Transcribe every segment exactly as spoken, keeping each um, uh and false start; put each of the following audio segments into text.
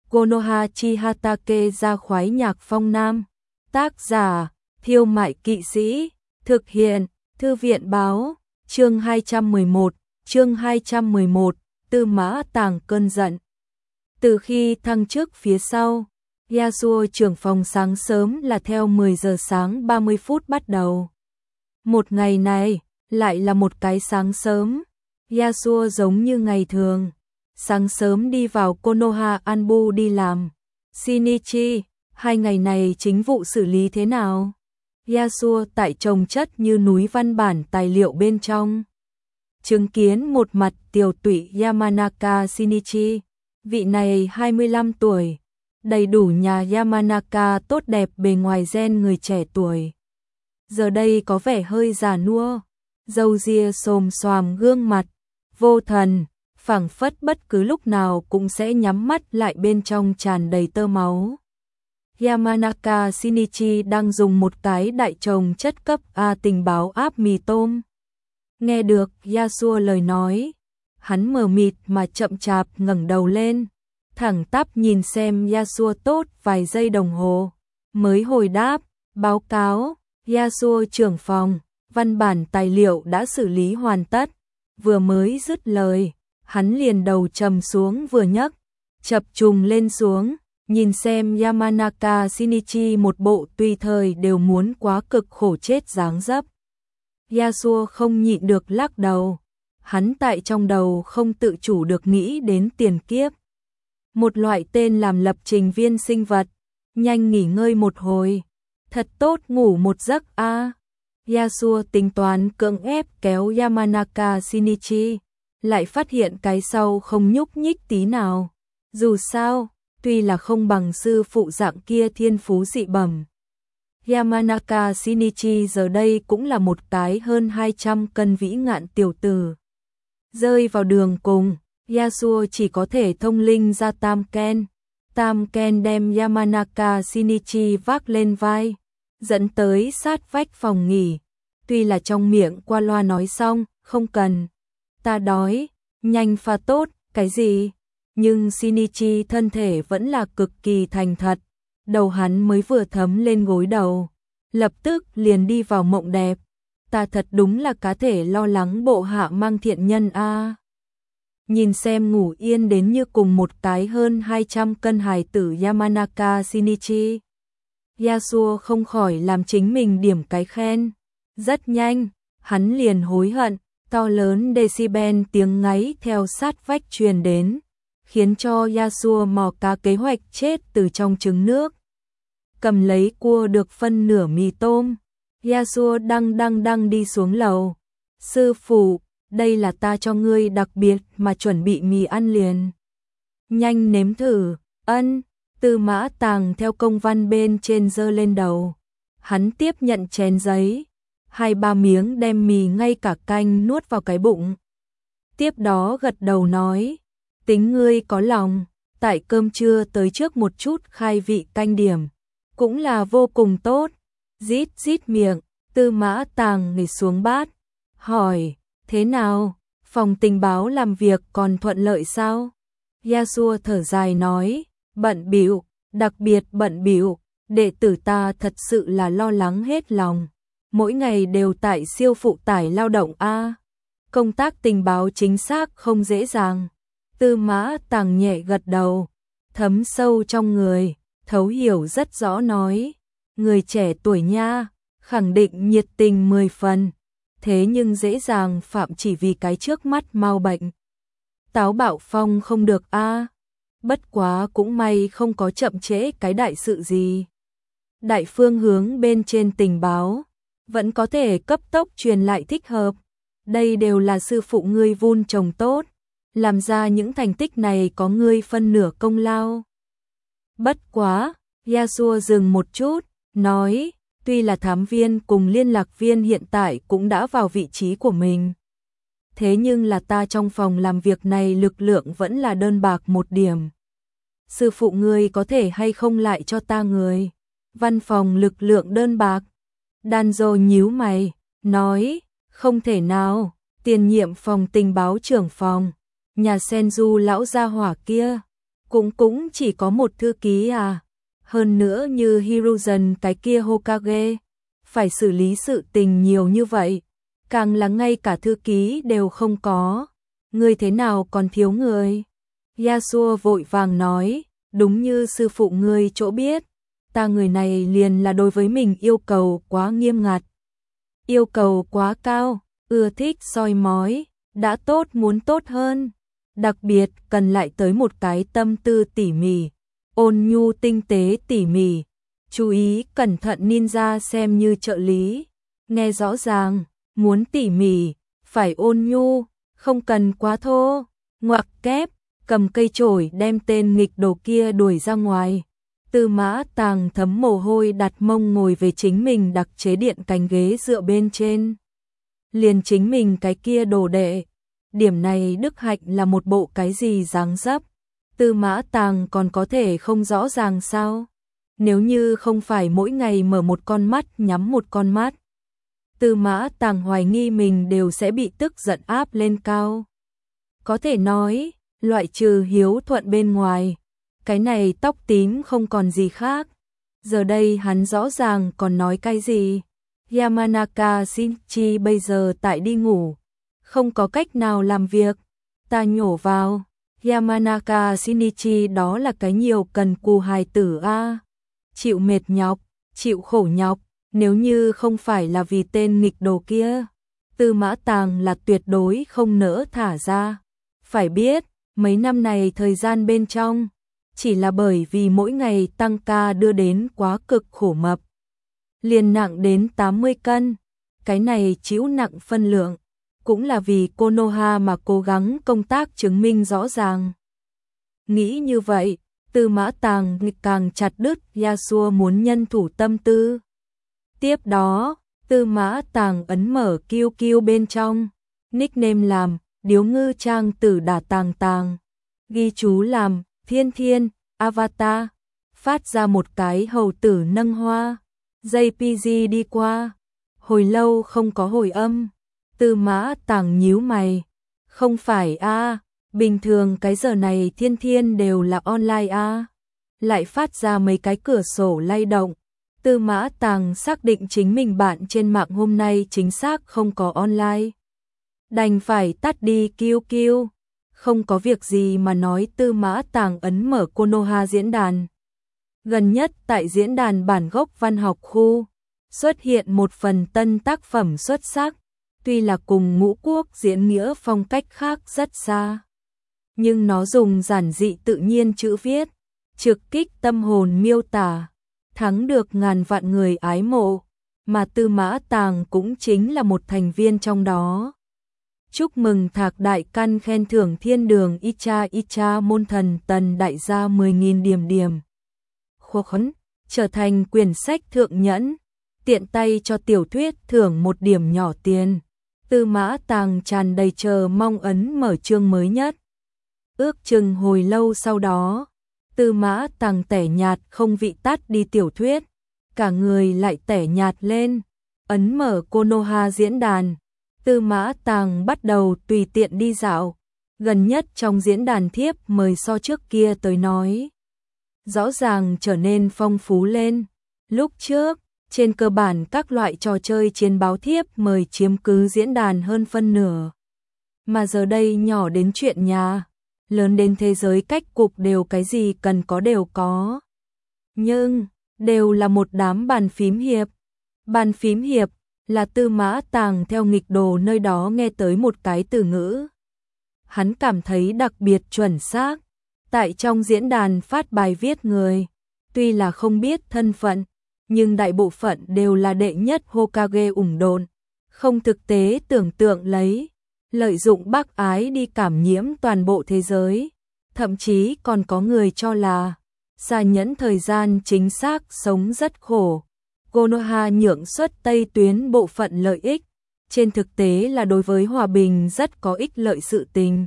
Konoha Chihatake ra khoái nhạc phong nam. Tác giả, Thiêu Mại Kỵ Sĩ. Thực hiện, Thư viện Báo. Chương hai trăm mười một, chương hai trăm mười một, Tư Mã Tàng cơn giận. Từ khi thăng chức phía sau, Yasuo trưởng phòng sáng sớm là theo mười giờ sáng ba mươi phút bắt đầu. Một ngày này, lại là một cái sáng sớm. Yasuo giống như ngày thường. Sáng sớm đi vào Konoha Anbu đi làm. Shinichi, hai ngày này chính vụ xử lý thế nào? Yasuo tại chồng chất như núi văn bản tài liệu bên trong. Chứng kiến một mặt tiều tụy Yamanaka Shinichi. Vị này hai mươi lăm tuổi. Đầy đủ nhà Yamanaka tốt đẹp bề ngoài gen người trẻ tuổi. Giờ đây có vẻ hơi già nua. Râu ria xồm xoàm gương mặt. Vô thần. Phảng phất bất cứ lúc nào cũng sẽ nhắm mắt lại bên trong tràn đầy tơ máu. Yamanaka Shinichi đang dùng một cái đại chồng chất cấp A tình báo áp mì tôm. Nghe được Yasuo lời nói, hắn mờ mịt mà chậm chạp ngẩng đầu lên, thẳng tắp nhìn xem Yasuo tốt vài giây đồng hồ, mới hồi đáp, báo cáo, Yasuo trưởng phòng, văn bản tài liệu đã xử lý hoàn tất. Vừa mới dứt lời, hắn liền đầu trầm xuống vừa nhấc, chập trùng lên xuống, nhìn xem Yamanaka Shinichi một bộ tùy thời đều muốn quá cực khổ chết dáng dấp. Yasuo không nhịn được lắc đầu, hắn tại trong đầu không tự chủ được nghĩ đến tiền kiếp. Một loại tên làm lập trình viên sinh vật, nhanh nghỉ ngơi một hồi, thật tốt ngủ một giấc a. À. Yasuo tính toán cưỡng ép kéo Yamanaka Shinichi, lại phát hiện cái sau không nhúc nhích tí nào. Dù sao, tuy là không bằng sư phụ dạng kia thiên phú dị bẩm, Yamanaka Shinichi giờ đây cũng là một cái hơn hai trăm cân vĩ ngạn tiểu tử. Rơi vào đường cùng, Yasuo chỉ có thể thông linh ra Tam Ken. Tam Ken đem Yamanaka Shinichi vác lên vai, dẫn tới sát vách phòng nghỉ. Tuy là trong miệng qua loa nói xong, không cần, ta đói, nhanh pha tốt, cái gì? Nhưng Shinichi thân thể vẫn là cực kỳ thành thật. Đầu hắn mới vừa thấm lên gối đầu, lập tức liền đi vào mộng đẹp. Ta thật đúng là cá thể lo lắng bộ hạ mang thiện nhân a. À. Nhìn xem ngủ yên đến như cùng một cái hơn hai trăm cân hài tử Yamanaka Shinichi, Yasuo không khỏi làm chính mình điểm cái khen. Rất nhanh, hắn liền hối hận, to lớn decibel tiếng ngáy theo sát vách truyền đến, khiến cho Yasuo mò cá kế hoạch chết từ trong trứng nước. Cầm lấy cua được phân nửa mì tôm, Yasuo đăng đăng đăng đi xuống lầu. Sư phụ, đây là ta cho ngươi đặc biệt mà chuẩn bị mì ăn liền. Nhanh nếm thử, ân. Tư Mã Tàng theo công văn bên trên giơ lên đầu. Hắn tiếp nhận chén giấy, hai ba miếng đem mì ngay cả canh nuốt vào cái bụng. Tiếp đó gật đầu nói, tính ngươi có lòng, tại cơm trưa tới trước một chút khai vị canh điểm, cũng là vô cùng tốt. Rít rít miệng, Tư Mã Tàng nghỉ xuống bát, hỏi, thế nào, phòng tình báo làm việc còn thuận lợi sao? Yasuo thở dài nói, bận bịu, đặc biệt bận bịu, đệ tử ta thật sự là lo lắng hết lòng. Mỗi ngày đều tại siêu phụ tải lao động a. Công tác tình báo chính xác không dễ dàng. Tư Mã Tàng nhẹ gật đầu, thấm sâu trong người, thấu hiểu rất rõ nói, người trẻ tuổi nha, khẳng định nhiệt tình mười phần, thế nhưng dễ dàng phạm chỉ vì cái trước mắt mau bệnh. Táo bạo phong không được a. Bất quá cũng may không có chậm trễ cái đại sự gì. Đại phương hướng bên trên tình báo vẫn có thể cấp tốc truyền lại thích hợp. Đây đều là sư phụ ngươi vun trồng tốt, làm ra những thành tích này có ngươi phân nửa công lao. Bất quá, Yasuo dừng một chút, nói, tuy là thám viên cùng liên lạc viên hiện tại cũng đã vào vị trí của mình. Thế nhưng là ta trong phòng làm việc này lực lượng vẫn là đơn bạc một điểm. Sư phụ ngươi có thể hay không lại cho ta người? Văn phòng lực lượng đơn bạc. Danzo nhíu mày, nói, không thể nào, tiền nhiệm phòng tình báo trưởng phòng, nhà Senju lão gia hỏa kia, Cũng cũng chỉ có một thư ký à, hơn nữa như Hiruzen cái kia Hokage, phải xử lý sự tình nhiều như vậy, càng là ngay cả thư ký đều không có, ngươi thế nào còn thiếu người? Yasuo vội vàng nói, đúng như sư phụ ngươi chỗ biết, ta người này liền là đối với mình yêu cầu quá nghiêm ngặt, yêu cầu quá cao, ưa thích soi mói, đã tốt muốn tốt hơn, đặc biệt cần lại tới một cái tâm tư tỉ mỉ, ôn nhu tinh tế tỉ mỉ, chú ý cẩn thận ninja xem như trợ lý, nghe rõ ràng, muốn tỉ mỉ, phải ôn nhu, không cần quá thô, ngoặc kép, cầm cây chổi đem tên nghịch đồ kia đuổi ra ngoài. Tư Mã Tàng thấm mồ hôi đặt mông ngồi về chính mình đặc chế điện cánh ghế dựa bên trên. Liền chính mình cái kia đồ đệ. Điểm này Đức Hạnh là một bộ cái gì dáng dấp. Tư Mã Tàng còn có thể không rõ ràng sao? Nếu như không phải mỗi ngày mở một con mắt nhắm một con mắt. Tư Mã Tàng hoài nghi mình đều sẽ bị tức giận áp lên cao. Có thể nói, loại trừ hiếu thuận bên ngoài. Cái này tóc tím không còn gì khác. Giờ đây hắn rõ ràng còn nói cái gì. Yamanaka Shinichi bây giờ tại đi ngủ. Không có cách nào làm việc. Ta nhổ vào. Yamanaka Shinichi đó là cái nhiều cần cù hài tử a, chịu mệt nhọc, chịu khổ nhọc. Nếu như không phải là vì tên nghịch đồ kia, Tư Mã Tàng là tuyệt đối không nỡ thả ra. Phải biết, mấy năm này thời gian bên trong, chỉ là bởi vì mỗi ngày tăng ca đưa đến quá cực khổ mập. Liền nặng đến tám mươi cân, cái này chịu nặng phân lượng, cũng là vì Konoha mà cố gắng công tác chứng minh rõ ràng. Nghĩ như vậy, Tư Mã Tàng càng chặt đứt Yasuo muốn nhân thủ tâm tư. Tiếp đó, Tư Mã Tàng ấn mở Q Q bên trong, nickname làm Điếu Ngư Trang Tử Đả Tàng Tàng, ghi chú làm Thiên Thiên, Avatar, phát ra một cái hầu tử nâng hoa, gi pê giê đi qua, hồi lâu không có hồi âm, Tư Mã Tàng nhíu mày, không phải a, bình thường cái giờ này Thiên Thiên đều là online a, lại phát ra mấy cái cửa sổ lay động. Tư Mã Tàng xác định chính mình bạn trên mạng hôm nay chính xác không có online. Đành phải tắt đi Q Q. Không có việc gì mà nói Tư Mã Tàng ấn mở Konoha diễn đàn. Gần nhất tại diễn đàn bản gốc văn học khu, xuất hiện một phần tân tác phẩm xuất sắc. Tuy là cùng Ngũ Quốc diễn nghĩa phong cách khác rất xa. Nhưng nó dùng giản dị tự nhiên chữ viết, trực kích tâm hồn miêu tả. Thắng được ngàn vạn người ái mộ, mà Tư Mã Tàng cũng chính là một thành viên trong đó. Chúc mừng Thạc Đại Căn khen thưởng thiên đường Icha Icha môn thần tần đại gia mười nghìn điểm điểm. Khô khấn, trở thành quyển sách thượng nhẫn, tiện tay cho tiểu thuyết thưởng một điểm nhỏ tiền. Tư Mã Tàng tràn đầy chờ mong ấn mở chương mới nhất. Ước chừng hồi lâu sau đó, Tư Mã Tàng tẻ nhạt không vị tắt đi tiểu thuyết, cả người lại tẻ nhạt lên, ấn mở Konoha diễn đàn. Tư Mã Tàng bắt đầu tùy tiện đi dạo, gần nhất trong diễn đàn thiếp mời so trước kia tới nói. Rõ ràng trở nên phong phú lên, lúc trước, trên cơ bản các loại trò chơi chiến báo thiếp mời chiếm cứ diễn đàn hơn phân nửa. Mà giờ đây nhỏ đến chuyện nhà, lớn đến thế giới cách cục đều cái gì cần có đều có. Nhưng, đều là một đám bàn phím hiệp. Bàn phím hiệp là Tư Mã Tàng theo nghịch đồ nơi đó nghe tới một cái từ ngữ. Hắn cảm thấy đặc biệt chuẩn xác. Tại trong diễn đàn phát bài viết người, tuy là không biết thân phận, nhưng đại bộ phận đều là đệ nhất Hokage ủng đồn, không thực tế tưởng tượng lấy. Lợi dụng bác ái đi cảm nhiễm toàn bộ thế giới, thậm chí còn có người cho là Sa Nhẫn thời gian chính xác sống rất khổ. Konoha nhượng xuất Tây tuyến bộ phận lợi ích, trên thực tế là đối với hòa bình rất có ích lợi sự tình.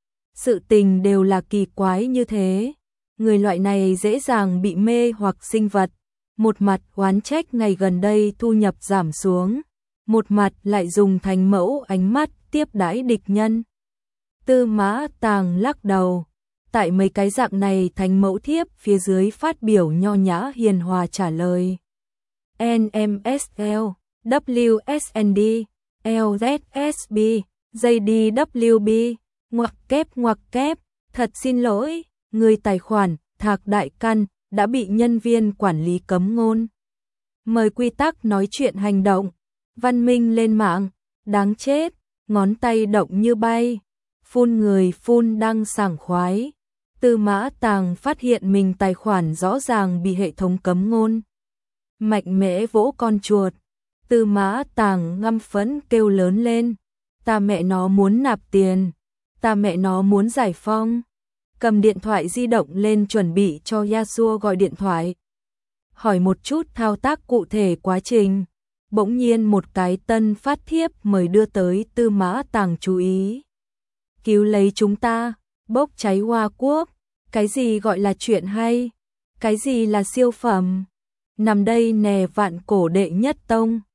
Sự tình đều là kỳ quái như thế, người loại này dễ dàng bị mê hoặc sinh vật, một mặt oán trách ngày gần đây thu nhập giảm xuống, một mặt lại dùng thành mẫu ánh mắt tiếp đãi địch nhân. Tư Mã Tàng lắc đầu, Tại mấy cái dạng này thánh mẫu thiếp phía dưới phát biểu nho nhã hiền hòa trả lời. en em ét lờ, W S N D, L Z S B, J D W B, ngoặc kép ngoặc kép, thật xin lỗi, người tài khoản Thạc Đại Căn đã bị nhân viên quản lý cấm ngôn. Mời quy tắc nói chuyện hành động, văn minh lên mạng, đáng chết, ngón tay động như bay, phun người phun đăng sảng khoái. Tư Mã Tàng phát hiện mình tài khoản rõ ràng bị hệ thống cấm ngôn. Mạnh mẽ vỗ con chuột, Tư Mã Tàng ngăm phẫn kêu lớn lên, ta mẹ nó muốn nạp tiền, ta mẹ nó muốn giải phong. Cầm điện thoại di động lên chuẩn bị cho Yasuo gọi điện thoại. Hỏi một chút thao tác cụ thể quá trình. Bỗng nhiên một cái tân phát thiếp mời đưa tới Tư Mã Tàng chú ý. Cứu lấy chúng ta, bốc cháy Hoa Quốc. Cái gì gọi là chuyện hay? Cái gì là siêu phẩm? Nằm đây nè vạn cổ đệ nhất tông.